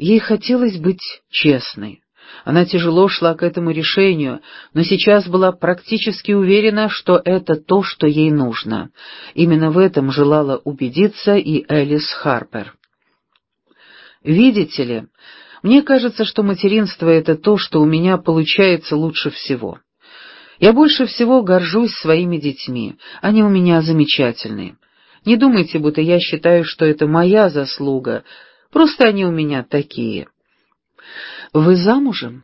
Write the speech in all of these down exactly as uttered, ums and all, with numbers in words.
Ей хотелось быть честной. Она тяжело шла к этому решению, но сейчас была практически уверена, что это то, что ей нужно. Именно в этом желала убедиться и Элис Харпер. «Видите ли, мне кажется, что материнство — это то, что у меня получается лучше всего. Я больше всего горжусь своими детьми, они у меня замечательные. Не думайте, будто я считаю, что это моя заслуга, просто они у меня такие». «Вы замужем?»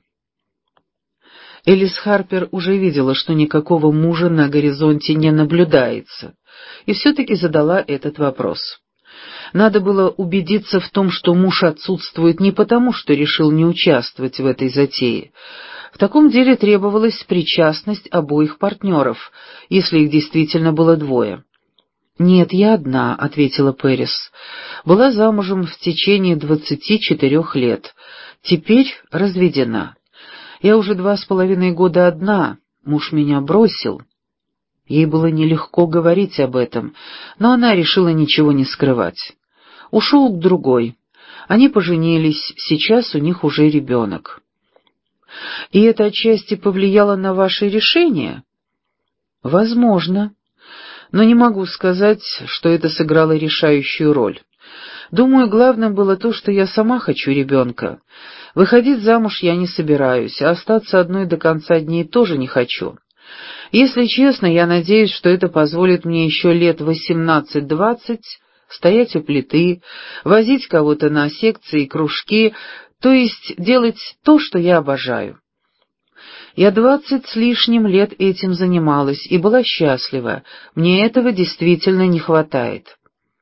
Элис Харпер уже видела, что никакого мужа на горизонте не наблюдается, и все-таки задала этот вопрос. Надо было убедиться в том, что муж отсутствует не потому, что решил не участвовать в этой затее. В таком деле требовалась причастность обоих партнеров, если их действительно было двое. «Нет, я одна», — ответила Пэрис. «Была замужем в течение двадцати четырех лет. Теперь разведена. Я уже два с половиной года одна, муж меня бросил». Ей было нелегко говорить об этом, но она решила ничего не скрывать. Ушел к другой. Они поженились, сейчас у них уже ребенок. «И это отчасти повлияло на ваше решение?» «Возможно. Но не могу сказать, что это сыграло решающую роль. Думаю, главным было то, что я сама хочу ребенка. Выходить замуж я не собираюсь, а остаться одной до конца дней тоже не хочу. Если честно, я надеюсь, что это позволит мне еще лет восемнадцать-двадцать стоять у плиты, возить кого-то на секции и кружки, то есть делать то, что я обожаю. Я двадцать с лишним лет этим занималась и была счастлива. Мне этого действительно не хватает».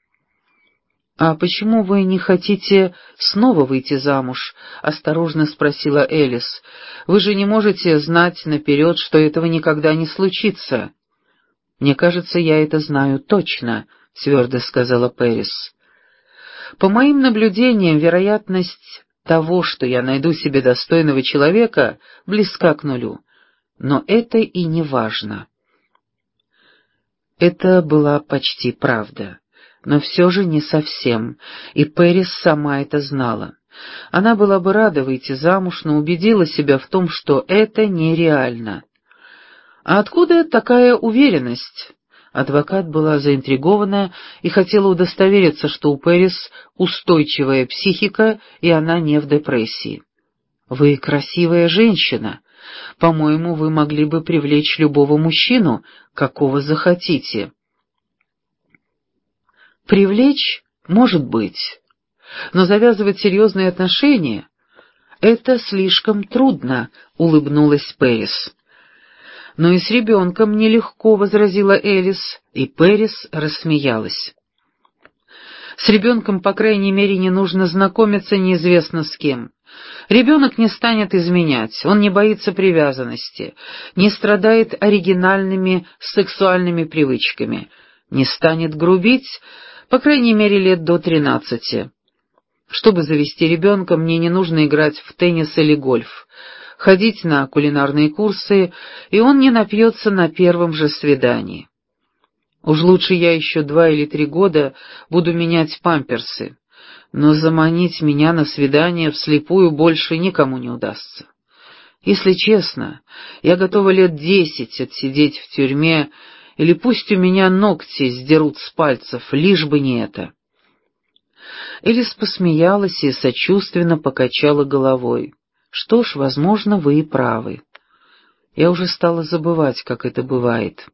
«А почему вы не хотите снова выйти замуж?» — осторожно спросила Элис. «Вы же не можете знать наперед, что этого никогда не случится». «Мне кажется, я это знаю точно», — твердо сказала Пэрис. «По моим наблюдениям, вероятность того, что я найду себе достойного человека, близка к нулю. Но это и не важно». Это была почти правда, но все же не совсем, и Пэрис сама это знала. Она была бы рада выйти замуж, но убедила себя в том, что это нереально. «А откуда такая уверенность?» Адвокат была заинтригована и хотела удостовериться, что у Пэрис устойчивая психика, и она не в депрессии. «Вы красивая женщина. По-моему, вы могли бы привлечь любого мужчину, какого захотите». «Привлечь? Может быть. Но завязывать серьезные отношения — это слишком трудно», — улыбнулась Пэрис. «Но и с ребенком нелегко», — возразила Элис, и Пэрис рассмеялась. «С ребенком, по крайней мере, не нужно знакомиться неизвестно с кем. Ребенок не станет изменять, он не боится привязанности, не страдает оригинальными сексуальными привычками, не станет грубить, по крайней мере, лет до тринадцати. Чтобы завести ребенка, мне не нужно играть в теннис или гольф, ходить на кулинарные курсы, и он не напьется на первом же свидании. Уж лучше я еще два или три года буду менять памперсы, но заманить меня на свидание вслепую больше никому не удастся. Если честно, я готова лет десять отсидеть в тюрьме, или пусть у меня ногти сдерут с пальцев, лишь бы не это». Элис посмеялась и сочувственно покачала головой. «Что ж, возможно, вы и правы. Я уже стала забывать, как это бывает.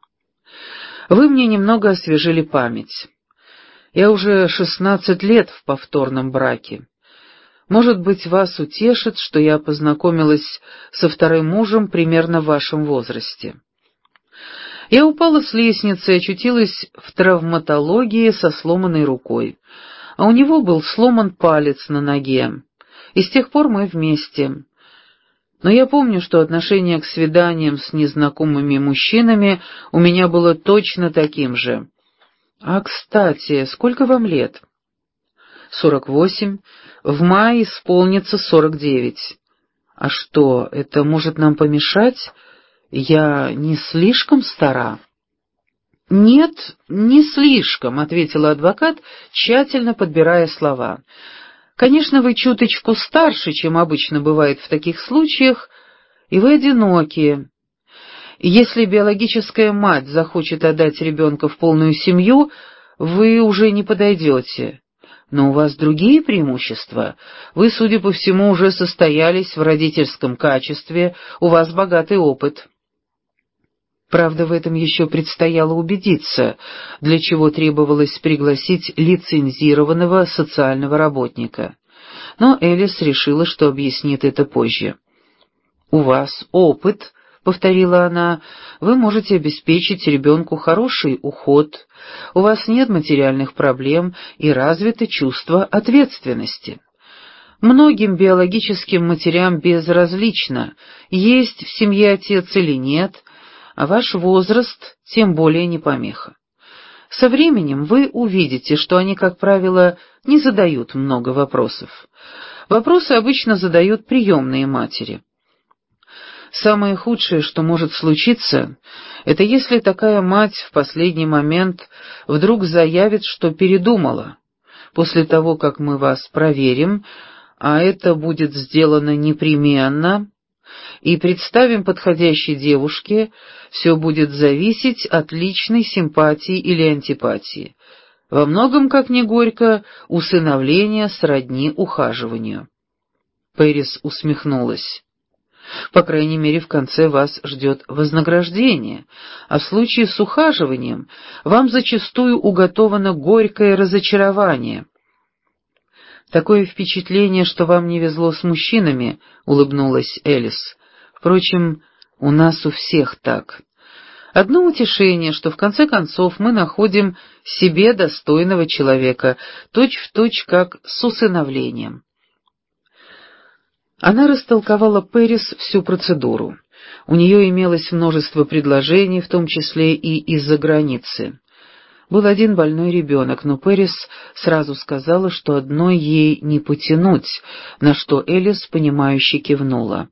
Вы мне немного освежили память. Я уже шестнадцать лет в повторном браке. Может быть, вас утешит, что я познакомилась со вторым мужем примерно в вашем возрасте. Я упала с лестницы и очутилась в травматологии со сломанной рукой, а у него был сломан палец на ноге, и с тех пор мы вместе. Но я помню, что отношение к свиданиям с незнакомыми мужчинами у меня было точно таким же. А, кстати, сколько вам лет?» «Сорок восемь. В мае исполнится сорок девять. А что, это может нам помешать? Я не слишком стара?» «Нет, не слишком», — ответила адвокат, тщательно подбирая слова. Конечно, вы чуточку старше, чем обычно бывает в таких случаях, и вы одиноки. Если биологическая мать захочет отдать ребенка в полную семью, вы уже не подойдете. Но у вас другие преимущества. Вы, судя по всему, уже состоялись в родительском качестве, у вас богатый опыт. Правда, в этом еще предстояло убедиться, для чего требовалось пригласить лицензированного социального работника. Но Элис решила, что объяснит это позже. «У вас опыт», — повторила она, — «вы можете обеспечить ребенку хороший уход, у вас нет материальных проблем и развито чувство ответственности. Многим биологическим матерям безразлично, есть в семье отец или нет, а ваш возраст тем более не помеха. Со временем вы увидите, что они, как правило, не задают много вопросов. Вопросы обычно задают приемные матери. Самое худшее, что может случиться, это если такая мать в последний момент вдруг заявит, что передумала. После того, как мы вас проверим, а это будет сделано непременно, и представим подходящей девушке, все будет зависеть от личной симпатии или антипатии. Во многом, как ни горько, усыновление сродни ухаживанию». Пэрис усмехнулась. «По крайней мере, в конце вас ждет вознаграждение, а в случае с ухаживанием вам зачастую уготовано горькое разочарование». «Такое впечатление, что вам не везло с мужчинами», — улыбнулась Элис. «Впрочем, у нас у всех так. Одно утешение, что в конце концов мы находим себе достойного человека, точь-в-точь как с усыновлением». Она растолковала Пэрис всю процедуру. У нее имелось множество предложений, в том числе и из-за границы. Был один больной ребенок, но Пэрис сразу сказала, что одной ей не потянуть, на что Элис, понимающе кивнула.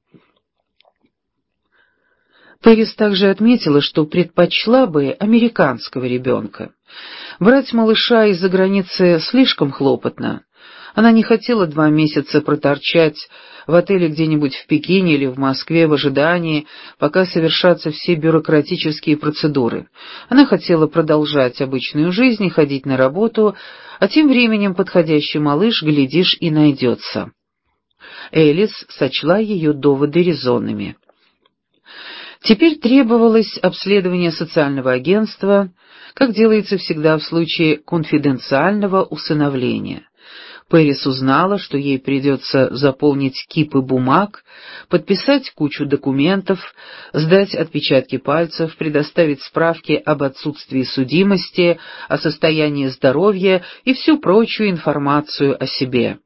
Пэрис также отметила, что предпочла бы американского ребенка. Брать малыша из-за границы слишком хлопотно. Она не хотела два месяца проторчать в отеле где-нибудь в Пекине или в Москве в ожидании, пока совершатся все бюрократические процедуры. Она хотела продолжать обычную жизнь и ходить на работу, а тем временем подходящий малыш, глядишь, и найдется. Элис сочла ее доводы резонными. Теперь требовалось обследование социального агентства, как делается всегда в случае конфиденциального усыновления. Пэрис узнала, что ей придется заполнить кипы бумаг, подписать кучу документов, сдать отпечатки пальцев, предоставить справки об отсутствии судимости, о состоянии здоровья и всю прочую информацию о себе.